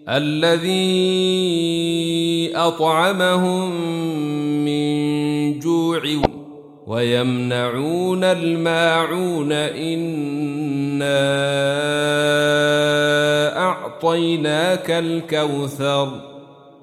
الذي أطعمهم من جوع ويمنعون الماعون إنا أعطيناك الكوثر